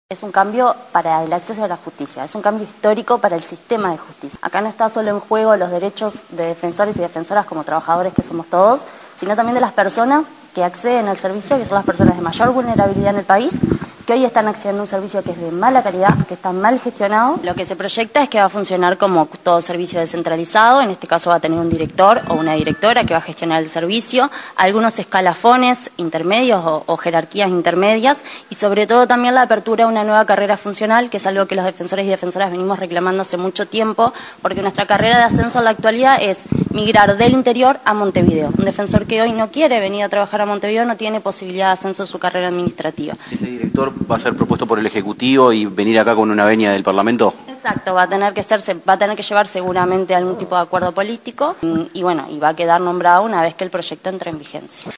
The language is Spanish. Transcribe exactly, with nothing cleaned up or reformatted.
Es un cambio para el acceso a la justicia, es un cambio histórico para el sistema de justicia. Acá no está solo en juego los derechos de defensores y defensoras como trabajadores que somos todos, sino también de las personas que acceden al servicio, que son las personas de mayor vulnerabilidad en el país, que hoy están accediendo a un servicio que es de mala calidad, que está mal gestionado. Lo que se proyecta es que va a funcionar como todo servicio descentralizado, en este caso va a tener un director o una directora que va a gestionar el servicio, algunos escalafones intermedios o, o jerarquías intermedias y sobre todo también la apertura a una nueva carrera funcional, que es algo que los defensores y defensoras venimos reclamando hace mucho tiempo, porque nuestra carrera de ascenso en la actualidad es migrar del interior a Montevideo. Un defensor que hoy no quiere venir a trabajar a Montevideo no tiene posibilidad de ascenso en su carrera administrativa. ¿Ese director va a ser propuesto por el Ejecutivo y venir acá con una venia del Parlamento? Exacto, va a tener que ser, va a tener que llevar seguramente algún tipo de acuerdo político y bueno, y va a quedar nombrado una vez que el proyecto entre en vigencia.